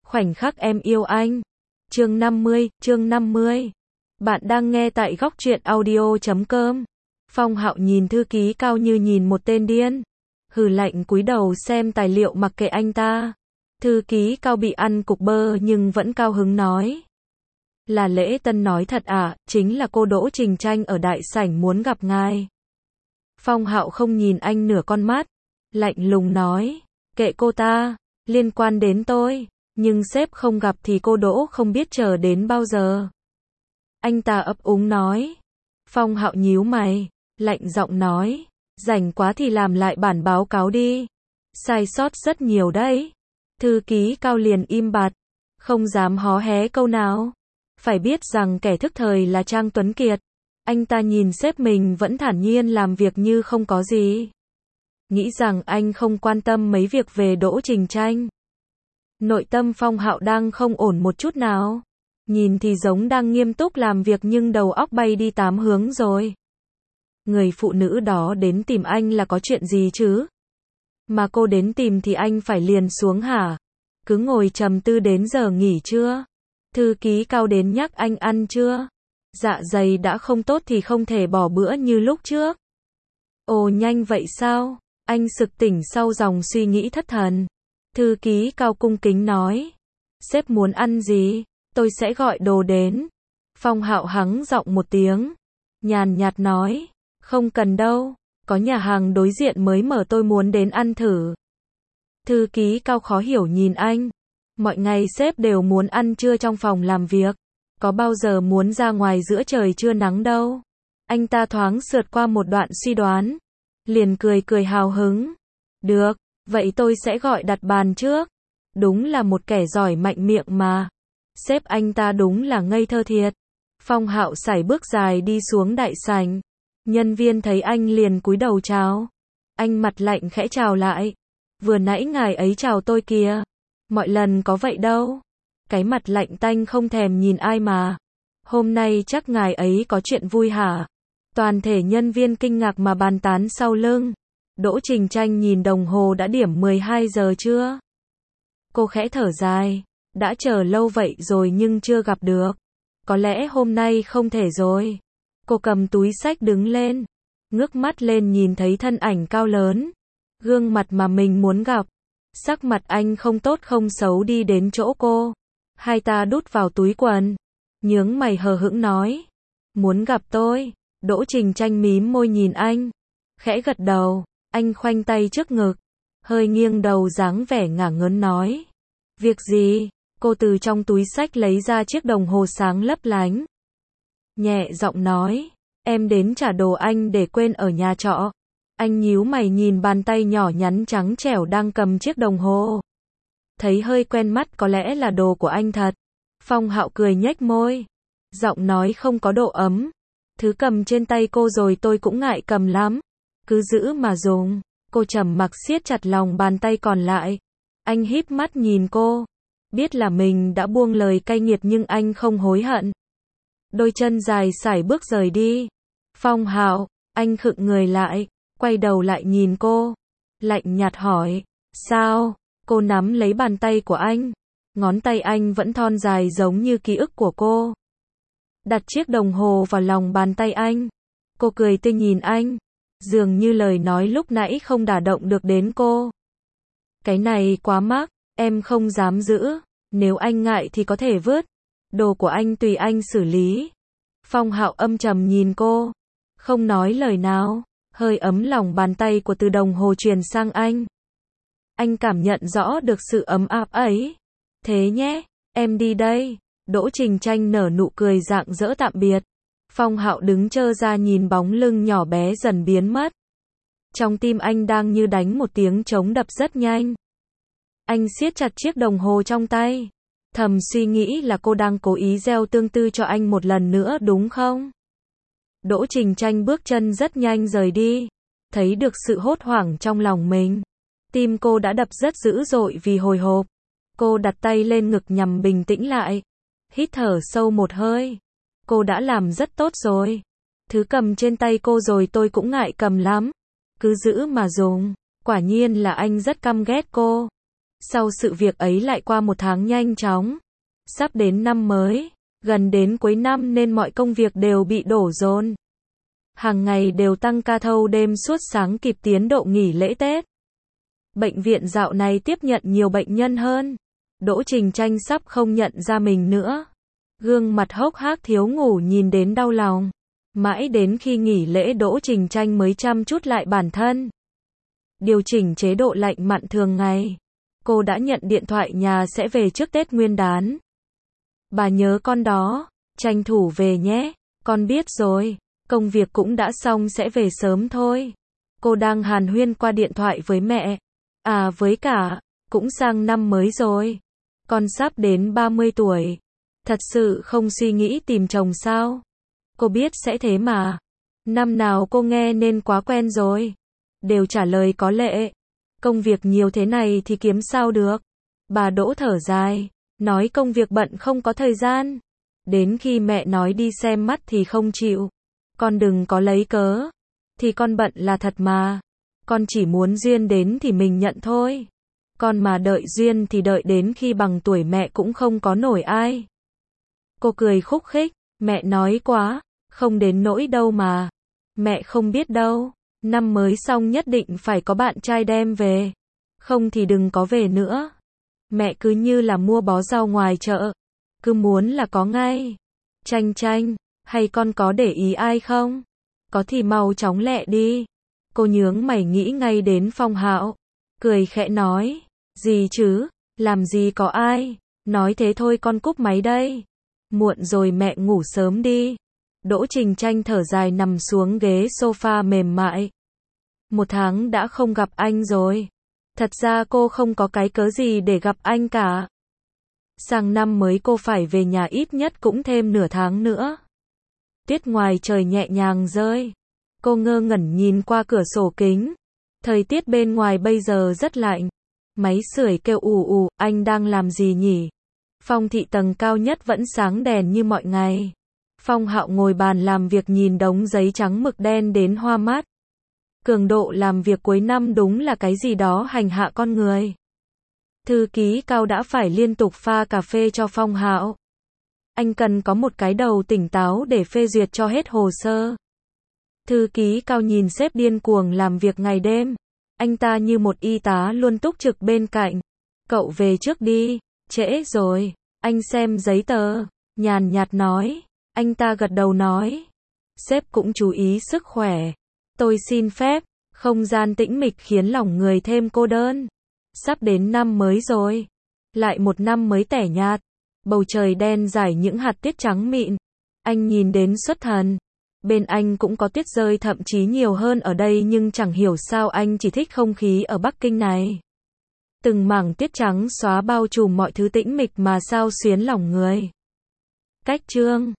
Khoảnh khắc em yêu anh. Chương 50. Bạn đang nghe tại góc truyện audio.com. Phong Hạo nhìn thư ký Cao như nhìn một tên điên. Hừ lạnh cúi đầu xem tài liệu mặc kệ anh ta. Thư ký Cao bị ăn cục bơ nhưng vẫn cao hứng nói. Là lễ tân nói thật à, chính là cô Đỗ Trình Tranh ở đại sảnh muốn gặp ngài. Phong Hạo không nhìn anh nửa con mắt. Lạnh lùng nói. Kệ cô ta, liên quan đến tôi. Nhưng sếp không gặp thì cô Đỗ không biết chờ đến bao giờ. Anh ta ấp úng nói. Phong Hạo nhíu mày, lạnh giọng nói. Rảnh quá thì làm lại bản báo cáo đi. Sai sót rất nhiều đấy. Thư ký Cao liền im bặt, không dám hó hé câu nào. Phải biết rằng kẻ thức thời là Trang Tuấn Kiệt. Anh ta nhìn sếp mình vẫn thản nhiên làm việc như không có gì. Nghĩ rằng anh không quan tâm mấy việc về Đỗ Trình Tranh. Nội tâm Phong Hạo đang không ổn một chút nào. Nhìn thì giống đang nghiêm túc làm việc nhưng đầu óc bay đi 8 hướng rồi. Người phụ nữ đó đến tìm anh là có chuyện gì chứ? Mà cô đến tìm thì anh phải liền xuống hả? Cứ ngồi trầm tư đến giờ nghỉ chưa? Thư ký Cao đến nhắc anh ăn chưa? Dạ dày đã không tốt thì không thể bỏ bữa như lúc trước. Ồ nhanh vậy sao? Anh sực tỉnh sau dòng suy nghĩ thất thần. Thư ký Cao cung kính nói. Sếp muốn ăn gì? Tôi sẽ gọi đồ đến. Phong Hạo hắng giọng một tiếng. Nhàn nhạt nói. Không cần đâu. Có nhà hàng đối diện mới mở tôi muốn đến ăn thử. Thư ký Cao khó hiểu nhìn anh. Mọi ngày sếp đều muốn ăn trưa trong phòng làm việc. Có bao giờ muốn ra ngoài giữa trời trưa nắng đâu. Anh ta thoáng sượt qua một đoạn suy đoán. Liền cười hào hứng. Được, vậy tôi sẽ gọi đặt bàn trước. Đúng là một kẻ giỏi mạnh miệng mà. Sếp anh ta đúng là ngây thơ thiệt. Phong Hạo sải bước dài đi xuống đại sảnh. Nhân viên thấy anh liền cúi đầu chào. Anh mặt lạnh khẽ chào lại. Vừa nãy ngài ấy chào tôi kìa. Mọi lần có vậy đâu. Cái mặt lạnh tanh không thèm nhìn ai mà. Hôm nay chắc ngài ấy có chuyện vui hả? Toàn thể nhân viên kinh ngạc mà bàn tán sau lưng. Đỗ Trình Tranh nhìn đồng hồ đã điểm 12 giờ chưa? Cô khẽ thở dài. Đã chờ lâu vậy rồi nhưng chưa gặp được. Có lẽ hôm nay không thể rồi. Cô cầm túi xách đứng lên. Ngước mắt lên nhìn thấy thân ảnh cao lớn. Gương mặt mà mình muốn gặp. Sắc mặt anh không tốt không xấu đi đến chỗ cô. Hai ta đút vào túi quần. Nhướng mày hờ hững nói. Muốn gặp tôi. Đỗ Trình Tranh mím môi nhìn anh. Khẽ gật đầu. Anh khoanh tay trước ngực. Hơi nghiêng đầu dáng vẻ ngả ngớn nói. Việc gì? Cô từ trong túi xách lấy ra chiếc đồng hồ sáng lấp lánh. Nhẹ giọng nói. Em đến trả đồ anh để quên ở nhà trọ. Anh nhíu mày nhìn bàn tay nhỏ nhắn trắng trẻo đang cầm chiếc đồng hồ. Thấy hơi quen mắt có lẽ là đồ của anh thật. Phong Hạo cười nhếch môi. Giọng nói không có độ ấm. Thứ cầm trên tay cô rồi tôi cũng ngại cầm lắm. Cứ giữ mà dùng. Cô trầm mặc siết chặt lòng bàn tay còn lại. Anh híp mắt nhìn cô. Biết là mình đã buông lời cay nghiệt nhưng anh không hối hận. Đôi chân dài sải bước rời đi. Phong Hạo, anh khựng người lại. Quay đầu lại nhìn cô. Lạnh nhạt hỏi. Sao? Cô nắm lấy bàn tay của anh. Ngón tay anh vẫn thon dài giống như ký ức của cô. Đặt chiếc đồng hồ vào lòng bàn tay anh. Cô cười tươi nhìn anh. Dường như lời nói lúc nãy không đả động được đến cô. Cái này quá mắc, em không dám giữ. Nếu anh ngại thì có thể vứt. Đồ của anh tùy anh xử lý. Phong Hạo âm trầm nhìn cô. Không nói lời nào. Hơi ấm lòng bàn tay của từ đồng hồ truyền sang anh. Anh cảm nhận rõ được sự ấm áp ấy. Thế nhé, em đi đây. Đỗ Trình Tranh nở nụ cười rạng rỡ tạm biệt. Phong Hạo đứng trơ ra nhìn bóng lưng nhỏ bé dần biến mất. Trong tim anh đang như đánh một tiếng trống đập rất nhanh. Anh siết chặt chiếc đồng hồ trong tay. Thầm suy nghĩ là cô đang cố ý gieo tương tư cho anh một lần nữa đúng không? Đỗ Trình Tranh bước chân rất nhanh rời đi. Thấy được sự hốt hoảng trong lòng mình. Tim cô đã đập rất dữ dội vì hồi hộp. Cô đặt tay lên ngực nhằm bình tĩnh lại. Hít thở sâu một hơi. Cô đã làm rất tốt rồi. Thứ cầm trên tay cô rồi tôi cũng ngại cầm lắm. Cứ giữ mà dùng. Quả nhiên là anh rất căm ghét cô. Sau sự việc ấy lại qua một tháng nhanh chóng. Sắp đến năm mới, gần đến cuối năm nên mọi công việc đều bị đổ dồn. Hàng ngày đều tăng ca thâu đêm suốt sáng kịp tiến độ nghỉ lễ Tết. Bệnh viện dạo này tiếp nhận nhiều bệnh nhân hơn. Đỗ Trình Tranh sắp không nhận ra mình nữa. Gương mặt hốc hác thiếu ngủ nhìn đến đau lòng. Mãi đến khi nghỉ lễ Đỗ Trình Tranh mới chăm chút lại bản thân. Điều chỉnh chế độ lạnh mặn thường ngày. Cô đã nhận điện thoại nhà sẽ về trước Tết Nguyên đán. Bà nhớ con đó, tranh thủ về nhé. Con biết rồi, công việc cũng đã xong sẽ về sớm thôi. Cô đang hàn huyên qua điện thoại với mẹ. À với cả, cũng sang năm mới rồi. Con sắp đến 30 tuổi. Thật sự không suy nghĩ tìm chồng sao? Cô biết sẽ thế mà. Năm nào cô nghe nên quá quen rồi. Đều trả lời có lệ. Công việc nhiều thế này thì kiếm sao được. Bà Đỗ thở dài, nói công việc bận không có thời gian. Đến khi mẹ nói đi xem mắt thì không chịu. Con đừng có lấy cớ. Thì con bận là thật mà. Con chỉ muốn duyên đến thì mình nhận thôi. Con mà đợi duyên thì đợi đến khi bằng tuổi mẹ cũng không có nổi ai. Cô cười khúc khích, mẹ nói quá, không đến nỗi đâu mà. Mẹ không biết đâu, năm mới xong nhất định phải có bạn trai đem về. Không thì đừng có về nữa. Mẹ cứ như là mua bó rau ngoài chợ. Cứ muốn là có ngay. Tranh Tranh, hay con có để ý ai không? Có thì mau chóng lẹ đi. Cô nhướng mày nghĩ ngay đến Phong Hạo. Cười khẽ nói, gì chứ, làm gì có ai. Nói thế thôi con cúp máy đây. Muộn rồi mẹ ngủ sớm đi. Đỗ Trình Tranh thở dài nằm xuống ghế sofa mềm mại. Một tháng đã không gặp anh rồi. Thật ra cô không có cái cớ gì để gặp anh cả. Sang năm mới cô phải về nhà ít nhất cũng thêm nửa tháng nữa. Tuyết ngoài trời nhẹ nhàng rơi. Cô ngơ ngẩn nhìn qua cửa sổ kính. Thời tiết bên ngoài bây giờ rất lạnh. Máy sưởi kêu ù ù, anh đang làm gì nhỉ? Phong thị tầng cao nhất vẫn sáng đèn như mọi ngày. Phong Hạo ngồi bàn làm việc nhìn đống giấy trắng mực đen đến hoa mắt. Cường độ làm việc cuối năm đúng là cái gì đó hành hạ con người. Thư ký Cao đã phải liên tục pha cà phê cho Phong Hạo. Anh cần có một cái đầu tỉnh táo để phê duyệt cho hết hồ sơ. Thư ký Cao nhìn sếp điên cuồng làm việc ngày đêm. Anh ta như một y tá luôn túc trực bên cạnh. Cậu về trước đi, trễ rồi. Anh xem giấy tờ, nhàn nhạt nói. Anh ta gật đầu nói. Sếp cũng chú ý sức khỏe. Tôi xin phép. Không gian tĩnh mịch khiến lòng người thêm cô đơn. Sắp đến năm mới rồi. Lại một năm mới tẻ nhạt. Bầu trời đen rải những hạt tuyết trắng mịn. Anh nhìn đến xuất thần. Bên anh cũng có tuyết rơi thậm chí nhiều hơn ở đây nhưng chẳng hiểu sao anh chỉ thích không khí ở Bắc Kinh này. Từng mảng tuyết trắng xóa bao trùm mọi thứ tĩnh mịch mà sao xuyến lòng người. Cách chương